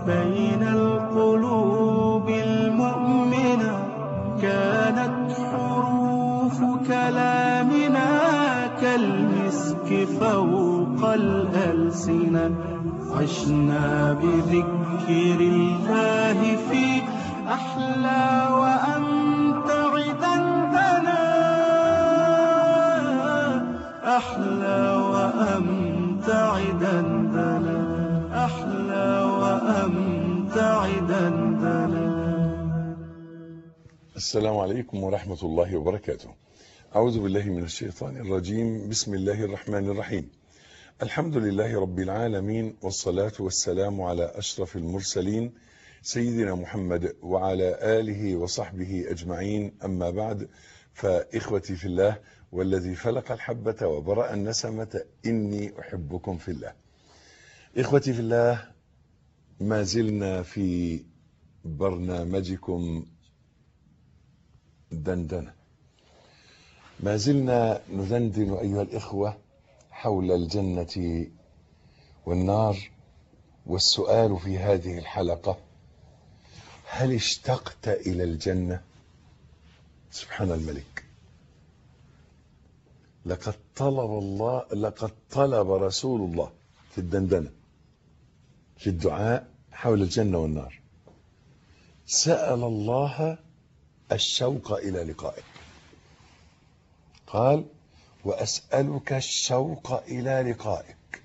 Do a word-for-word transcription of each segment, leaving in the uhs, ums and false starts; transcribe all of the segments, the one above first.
بين القلوب المؤمنة كانت حروف كلامنا كالمسك فوق الألسنة. عشنا بذكر الله في أحلى وأمتع دندنا، أحلى وأمتع دندنا، أحلى وأمتع دندنا. السلام عليكم ورحمة الله وبركاته. أعوذ بالله من الشيطان الرجيم. بسم الله الرحمن الرحيم. الحمد لله رب العالمين، والصلاة والسلام على أشرف المرسلين سيدنا محمد وعلى آله وصحبه أجمعين. أما بعد، فإخوتي في الله والذي فلق الحبة وبرأ النسمة إني أحبكم في الله. إخوتي في الله، ما زلنا في برنامجكم دندنة، ما زلنا ندندن أيها الإخوة حول الجنة والنار. والسؤال في هذه الحلقة: هل اشتقت إلى الجنة؟ سبحان الملك، لقد طلب الله لقد طلب رسول الله في الدندنة في الدعاء حول الجنة والنار، سأل الله الشوق إلى لقائك. قال: وأسألك الشوق إلى لقائك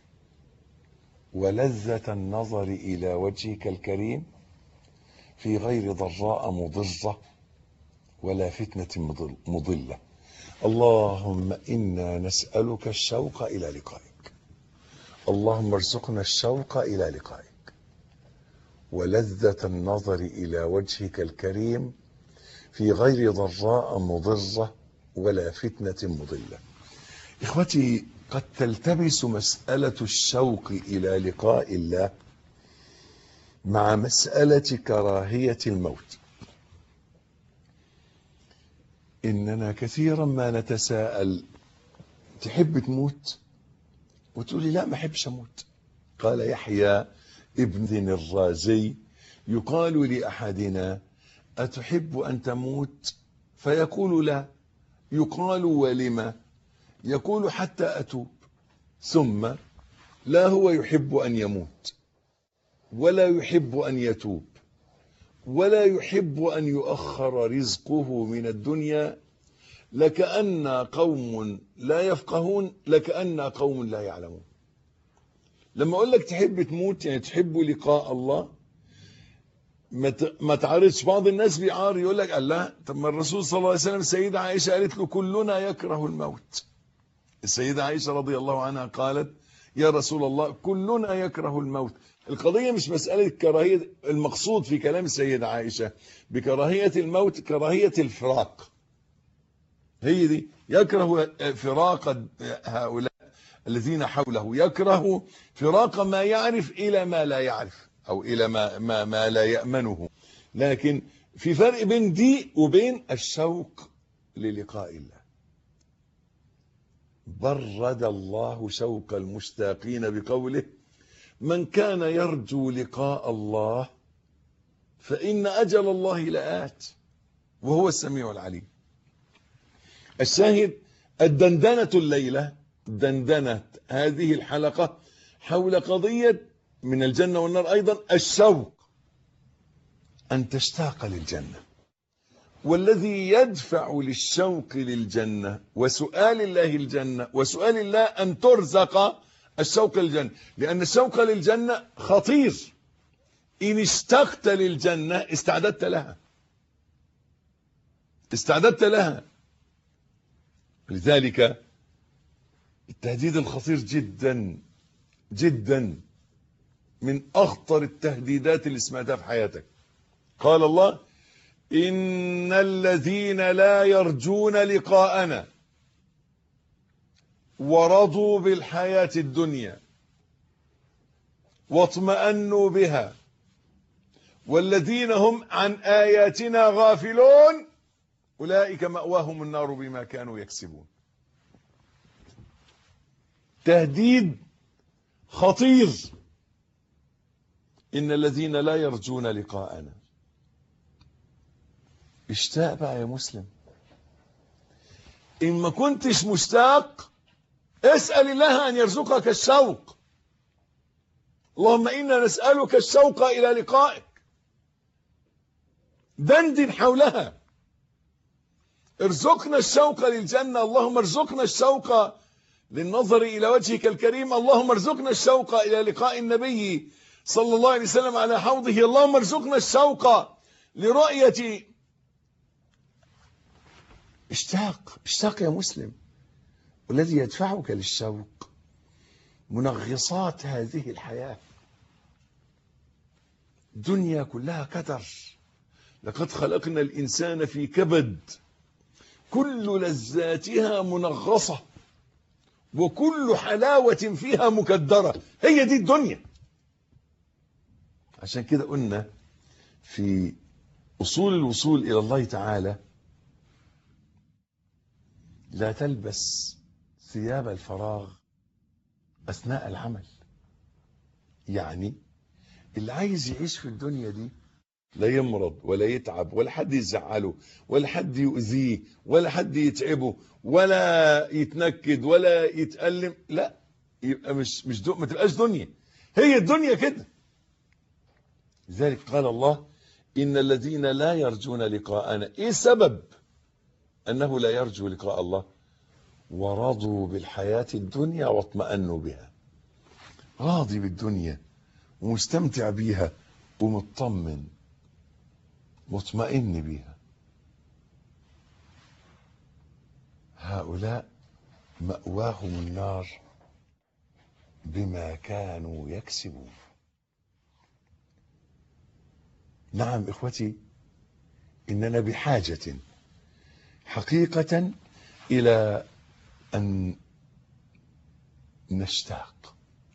ولذة النظر إلى وجهك الكريم في غير ضراء مضرة ولا فتنة مضلة. اللهم إنا نسألك الشوق إلى لقائك، اللهم ارزقنا الشوق إلى لقائك ولذة النظر إلى وجهك الكريم في غير ضراء مضرة ولا فتنة مضلة. إخوتي، قد تلتبس مسألة الشوق إلى لقاء الله مع مسألة كراهية الموت. إننا كثيرا ما نتساءل: تحب تموت؟ وتقولي: لا، ما أحبش أموت. قال يحيى ابن ذن الرازي: يقال لأحدنا: أتحب أن تموت؟ فيقول: لا. يقال: ولما؟ يقول: حتى أتوب. ثم لا هو يحب أن يموت ولا يحب أن يتوب ولا يحب أن يؤخر رزقه من الدنيا، لكأن قوم لا يفقهون، لكأن قوم لا يعلمون. لما أقول لك تحب تموت يعني تحب لقاء الله، ما تعرضش. بعض الناس بيعار يقول لك: الله، طب ما الرسول صلى الله عليه وسلم السيدة عائشة قالت له: كلنا يكره الموت. السيدة عائشة رضي الله عنها قالت: يا رسول الله، كلنا يكره الموت. القضية مش مسألة كراهية، المقصود في كلام السيدة عائشة بكراهية الموت كراهية الفراق. هي دي، يكره فراق هؤلاء الذين حوله، يكره فراق ما يعرف إلى ما لا يعرف، أو إلى ما, ما, ما لا يأمنه. لكن في فرق بين دي وبين الشوق للقاء الله. برد الله شوق المشتاقين بقوله: من كان يرجو لقاء الله فإن أجل الله لآت وهو السميع العليم. الشاهد: الدندنة الليلة، دندنة هذه الحلقة حول قضية من الجنة والنار أيضا، الشوق، أن تشتاق للجنة. والذي يدفع للشوق للجنة وسؤال الله الجنة وسؤال الله أن ترزق الشوق للجنة، لأن الشوق للجنة خطير. إن اشتقت للجنة استعددت لها، استعددت لها. لذلك التهديد الخطير جدا جدا من أخطر التهديدات اللي سمعتها في حياتك. قال الله: إن الذين لا يرجون لقاءنا ورضوا بالحياة الدنيا واطمأنوا بها والذين هم عن آياتنا غافلون أولئك مأواهم النار بما كانوا يكسبون. تهديد خطير إن الذين لا يرجون لقاءنا. اشتاق بقى يا مسلم. إن ما كنتش مشتاق اسأل الله أن يرزقك الشوق. اللهم إنا نسألك الشوق إلى لقائك. دندن حولها. ارزقنا الشوق للجنة. اللهم ارزقنا الشوق للنظر إلى وجهك الكريم. اللهم ارزقنا الشوق إلى لقاء النبي صلى الله عليه وسلم على حوضه. اللهم ارزقنا الشوق لرؤية. اشتاق اشتاق يا مسلم. والذي يدفعك للشوق منغصات هذه الحياة. دنيا كلها كدر. لقد خلقنا الإنسان في كبد. كل لذاتها منغصة وكل حلاوة فيها مكدرة. هي دي الدنيا. عشان كده قلنا في أصول الوصول إلى الله تعالى لا تلبس ثياب الفراغ أثناء العمل. يعني اللي عايز يعيش في الدنيا دي لا يمرض ولا يتعب ولا حد يزعله ولا حد يؤذيه ولا حد يتعبه ولا يتنكد ولا يتألم، لا، يبقى مش مش دو ما تبقاش دنيا. هي الدنيا كده. لذلك قال الله إن الذين لا يرجون لقاءنا. إيه السبب أنه لا يرجو لقاء الله؟ ورضوا بالحياة الدنيا واطمأنوا بها. راضي بالدنيا ومستمتع بيها ومطمن مطمئن بيها. هؤلاء مأواهم النار بما كانوا يكسبون. نعم إخوتي، إننا بحاجة حقيقة إلى أن نشتاق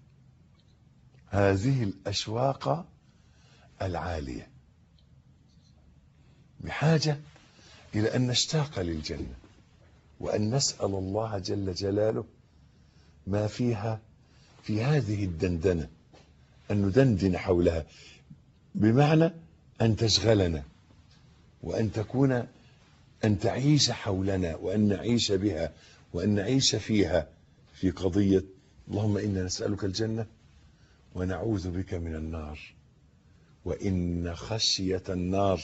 هذه الأشواق العالية. بحاجة إلى أن نشتاق للجنة وأن نسأل الله جل جلاله ما فيها في هذه الدندنة، أن ندندن حولها، بمعنى أن تشغلنا وأن تكون أن تعيش حولنا وأن نعيش بها وأن نعيش فيها في قضية اللهم إنا نسألك الجنة ونعوذ بك من النار. وإن خشية النار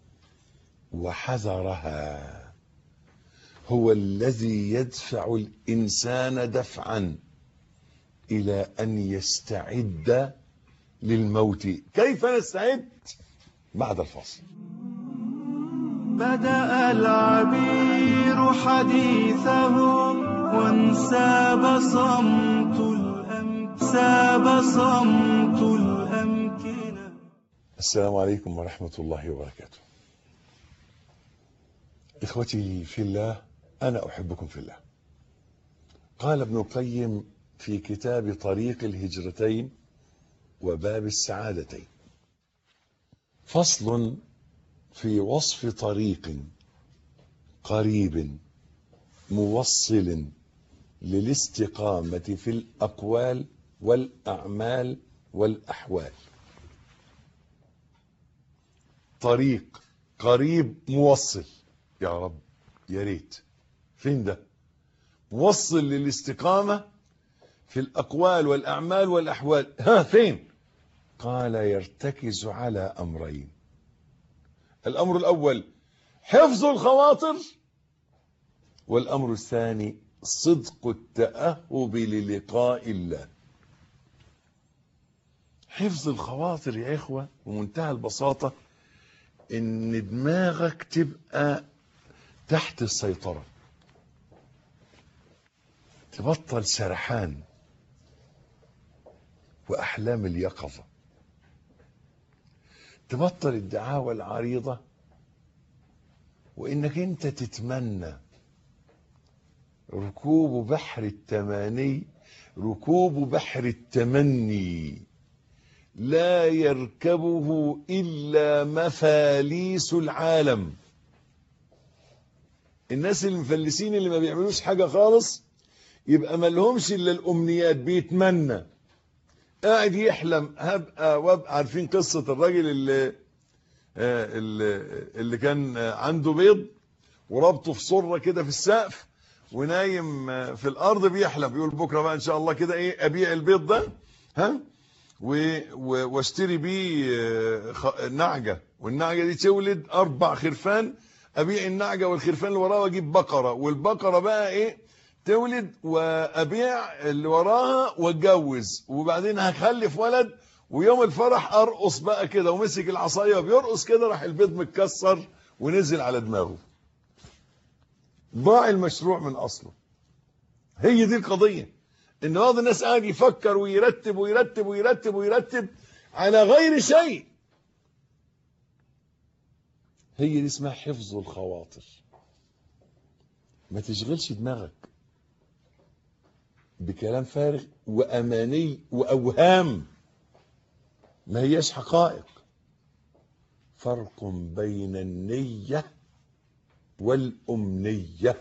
وحذرها هو الذي يدفع الإنسان دفعا إلى أن يستعد للموت. كيف نستعد؟ بعد الفاصل. بدأ العبير حديثه وانساب صمت الأم ساب صمت الأمكنة. السلام عليكم ورحمة الله وبركاته. إخوتي في الله، أنا أحبكم في الله. قال ابن القيم في كتاب طريق الهجرتين وباب السعادتين: فصل في وصف طريق قريب موصل للاستقامة في الأقوال والأعمال والأحوال. طريق قريب موصل، يا رب يا ريت. فين ده؟ موصل للاستقامة في الأقوال والأعمال والأحوال. ها فين؟ قال يرتكز على أمرين. الأمر الأول حفظ الخواطر، والأمر الثاني صدق التأهب للقاء الله. حفظ الخواطر يا إخوة بمنتهى البساطة إن دماغك تبقى تحت السيطرة، تبطل سرحان وأحلام اليقظة، تبطل الدعاوى العريضة، وإنك أنت تتمنى ركوب بحر التماني، ركوب بحر التمني لا يركبه إلا مفاليس العالم. الناس المفلسين اللي ما بيعملوش حاجة خالص يبقى ما لهمش إلا الأمنيات، بيتمنى. قاعد يحلم هبقى وابقى. عارفين قصة الراجل اللي اللي, اللي كان عنده بيض وربطه في صرة كده في السقف ونايم في الارض بيحلم، بيقول بكره بقى ان شاء الله كده ايه ابيع البيض ده، ها، واشتري بيه نعجه، والنعجه دي تولد اربع خرفان، ابيع النعجه والخرفان اللي وراها واجيب بقره، والبقره بقى ايه تولد وابيع اللي وراها واتجوز، وبعدين هخلف ولد، ويوم الفرح ارقص بقى كده، ومسك العصايه وبيرقص كده، راح البيض متكسر ونزل على دماغه. ضاع المشروع من اصله. هي دي القضيه، ان بعض الناس قاعد يفكر ويرتب ويرتب ويرتب ويرتب على غير شيء. هي دي اسمها حفظ الخواطر. ما تشغلش دماغك بكلام فارغ واماني واوهام ما هياش حقائق. فرق بين النية والأمنية.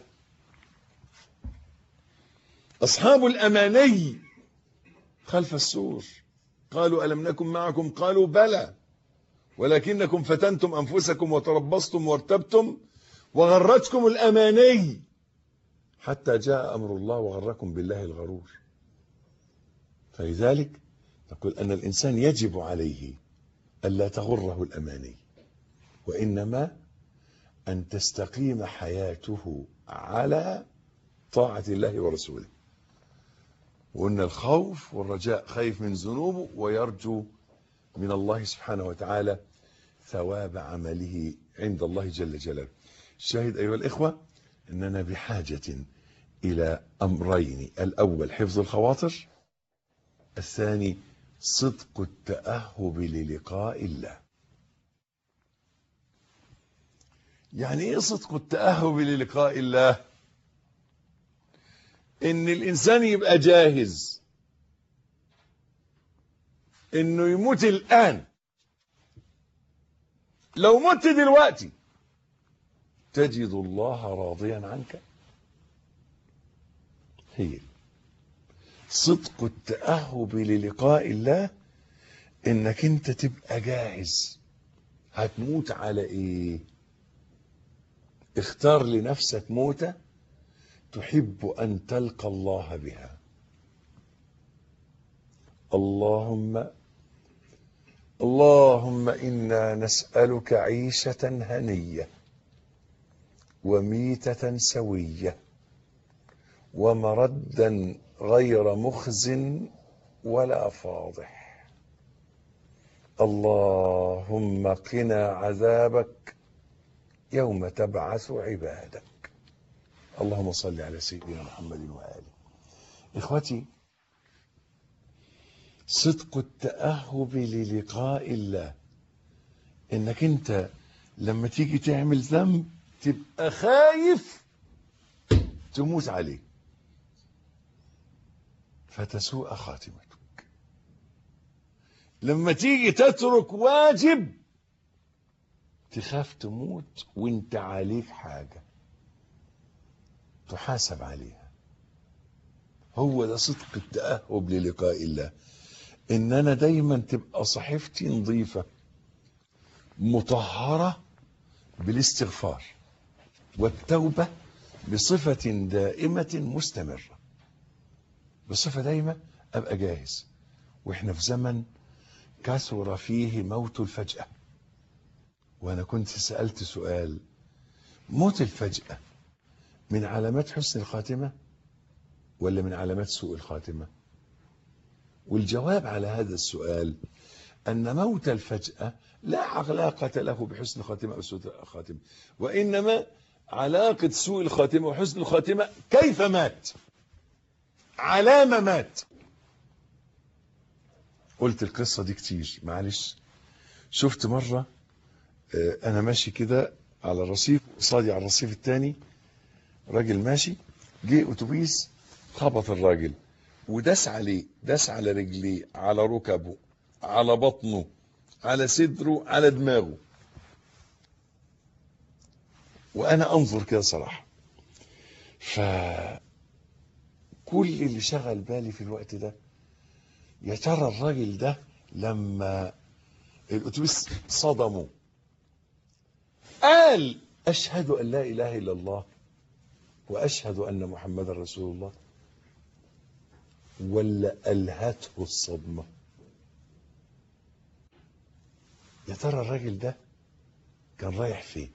أصحاب الأماني خلف السور قالوا ألم نكن معكم قالوا بلى ولكنكم فتنتم أنفسكم وتربصتم وارتبتم وغرتكم الأماني حتى جاء أمر الله وغركم بالله الغرور. فلذلك نقول أن الإنسان يجب عليه ألا تغره الأماني، وإنما أن تستقيم حياته على طاعة الله ورسوله. وأن الخوف والرجاء، خايف من ذنوبه ويرجو من الله سبحانه وتعالى ثواب عمله عند الله جل جلاله. الشاهد أيها الإخوة أننا بحاجة إلى أمرين: الأول حفظ الخواطر، الثاني صدق التأهب للقاء الله. يعني ايه صدق التأهب للقاء الله؟ ان الانسان يبقى جاهز انه يموت الان. لو مت دلوقتي تجد الله راضيا عنك. هي صدق التأهب للقاء الله، انك انت تبقى جاهز. هتموت على ايه؟ اختار لنفسك موتة تحب أن تلقى الله بها. اللهم اللهم إنا نسألك عيشة هنية وميتة سوية ومردا غير مخز ولا فاضح. اللهم قنا عذابك يوم تبعث عبادك. اللهم صل على سيدنا محمد وآله. إخوتي، صدق التأهب للقاء الله، إنك أنت لما تيجي تعمل ذنب تبقى خايف تموت عليه فتسوء خاتمتك. لما تيجي تترك واجب تخاف تموت وانت عليك حاجة تحاسب عليها. هو ده صدق التأهب للقاء الله، ان انا دايما تبقى صحيفتي نظيفة مطهرة بالاستغفار والتوبة بصفة دائمة مستمرة، بصفة دايمة ابقى جاهز. واحنا في زمن كثر فيه موت الفجأة، وانا كنت سألت سؤال: موت الفجأة من علامات حسن الخاتمة ولا من علامات سوء الخاتمة؟ والجواب على هذا السؤال أن موت الفجأة لا علاقة له بحسن الخاتمة أو سوء الخاتمة، وإنما علاقة سوء الخاتمة وحسن الخاتمة كيف مات، على ما مات. قلت القصة دي كتير، معلش. شفت مرة أنا ماشي كده على الرصيف، قصادي على الرصيف الثاني راجل ماشي، جه أتوبيس خبط الراجل وداس عليه، داس على رجليه، على ركبه، على بطنه، على صدره، على دماغه. وأنا أنظر كده صراحة. فكل اللي شغل بالي في الوقت ده يا ترى الراجل ده لما الأتوبيس صدمه قال أشهد أن لا إله إلا الله وأشهد أن محمد رسول الله، ولا ألهته الصدمة؟ يا ترى الراجل ده كان رايح فين؟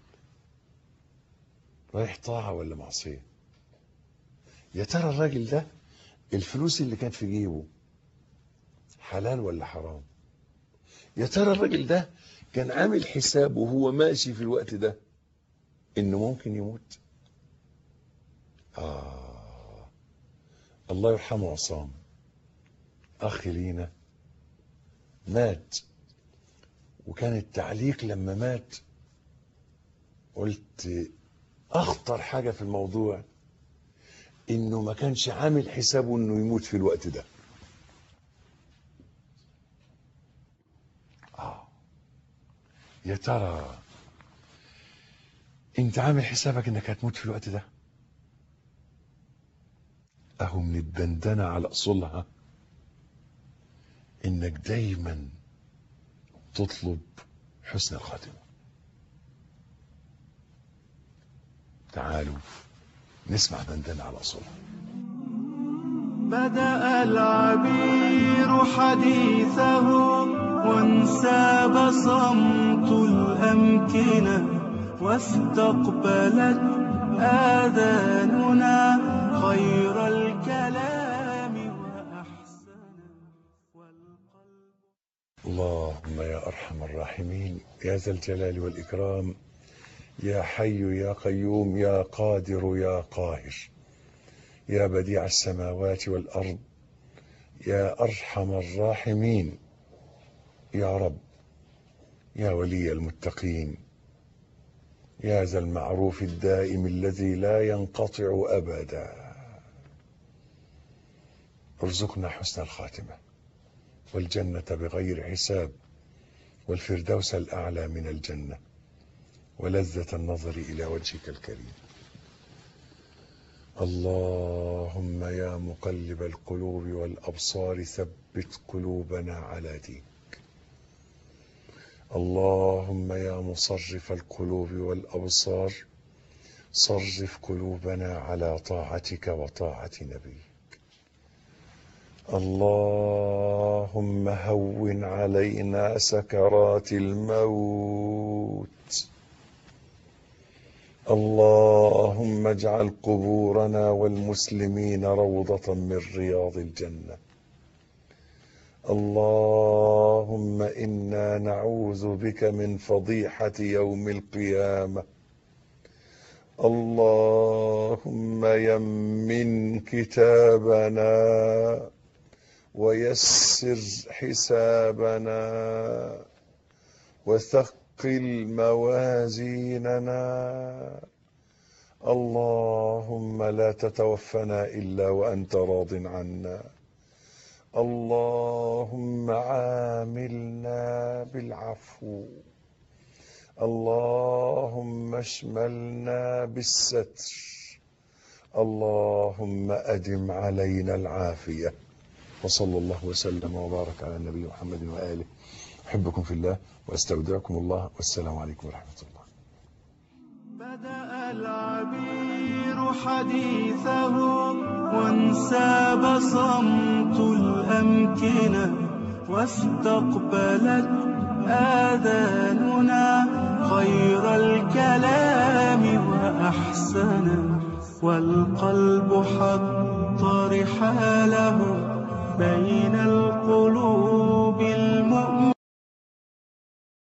رايح طاعة ولا معصية؟ يا ترى الراجل ده الفلوس اللي كانت في جيبه حلال ولا حرام؟ يا ترى الراجل ده كان عامل حسابه وهو ماشي في الوقت ده انه ممكن يموت؟ آه الله يرحمه عصام، أخ لينا، مات، وكان التعليق لما مات قلت أخطر حاجة في الموضوع إنه ما كانش عامل حسابه إنه يموت في الوقت ده. آه يا ترى أنت عامل حسابك إنك هتموت في الوقت ده؟ أهو من الدندنة على أصولها إنك دايما تطلب حسن الخاتمة. تعالوا نسمع دندنة على أصولها. بدأ العبير حديثه وانساب صمت الأمكنة، واستقبلت آذاننا خير الكلام وأحسنه والقلب. اللهم يا أرحم الراحمين، يا ذا الجلال والإكرام، يا حي يا قيوم، يا قادر يا قاهر، يا بديع السماوات والأرض، يا أرحم الراحمين، يا رب، يا ولي المتقين، يا ذا المعروف الدائم الذي لا ينقطع أبدا، ارزقنا حسن الخاتمة والجنة بغير حساب، والفردوس الأعلى من الجنة، ولذة النظر إلى وجهك الكريم. اللهم يا مقلب القلوب والأبصار ثبت قلوبنا على دينك. اللهم يا مصرف القلوب والأبصار صرف قلوبنا على طاعتك وطاعة نبيك. اللهم هون علينا سكرات الموت. اللهم اجعل قبورنا والمسلمين روضة من رياض الجنة. اللهم إنا نعوذ بك من فضيحة يوم القيامة. اللهم يمن كتابنا ويسر حسابنا وثقل موازيننا. اللهم لا تتوفنا إلا وأنت راض عنا. اللهم عاملنا بالعفو. اللهم اشملنا بالستر. اللهم أدم علينا العافية. وصلى الله وسلم وبارك على النبي محمد وآله. أحبكم في الله وأستودعكم الله، والسلام عليكم ورحمة الله. بدأ العبير حديثه وانساب صمت الأمكنة، واستقبلت آذاننا خير الكلام وأحسنه، والقلب حط رحاله بين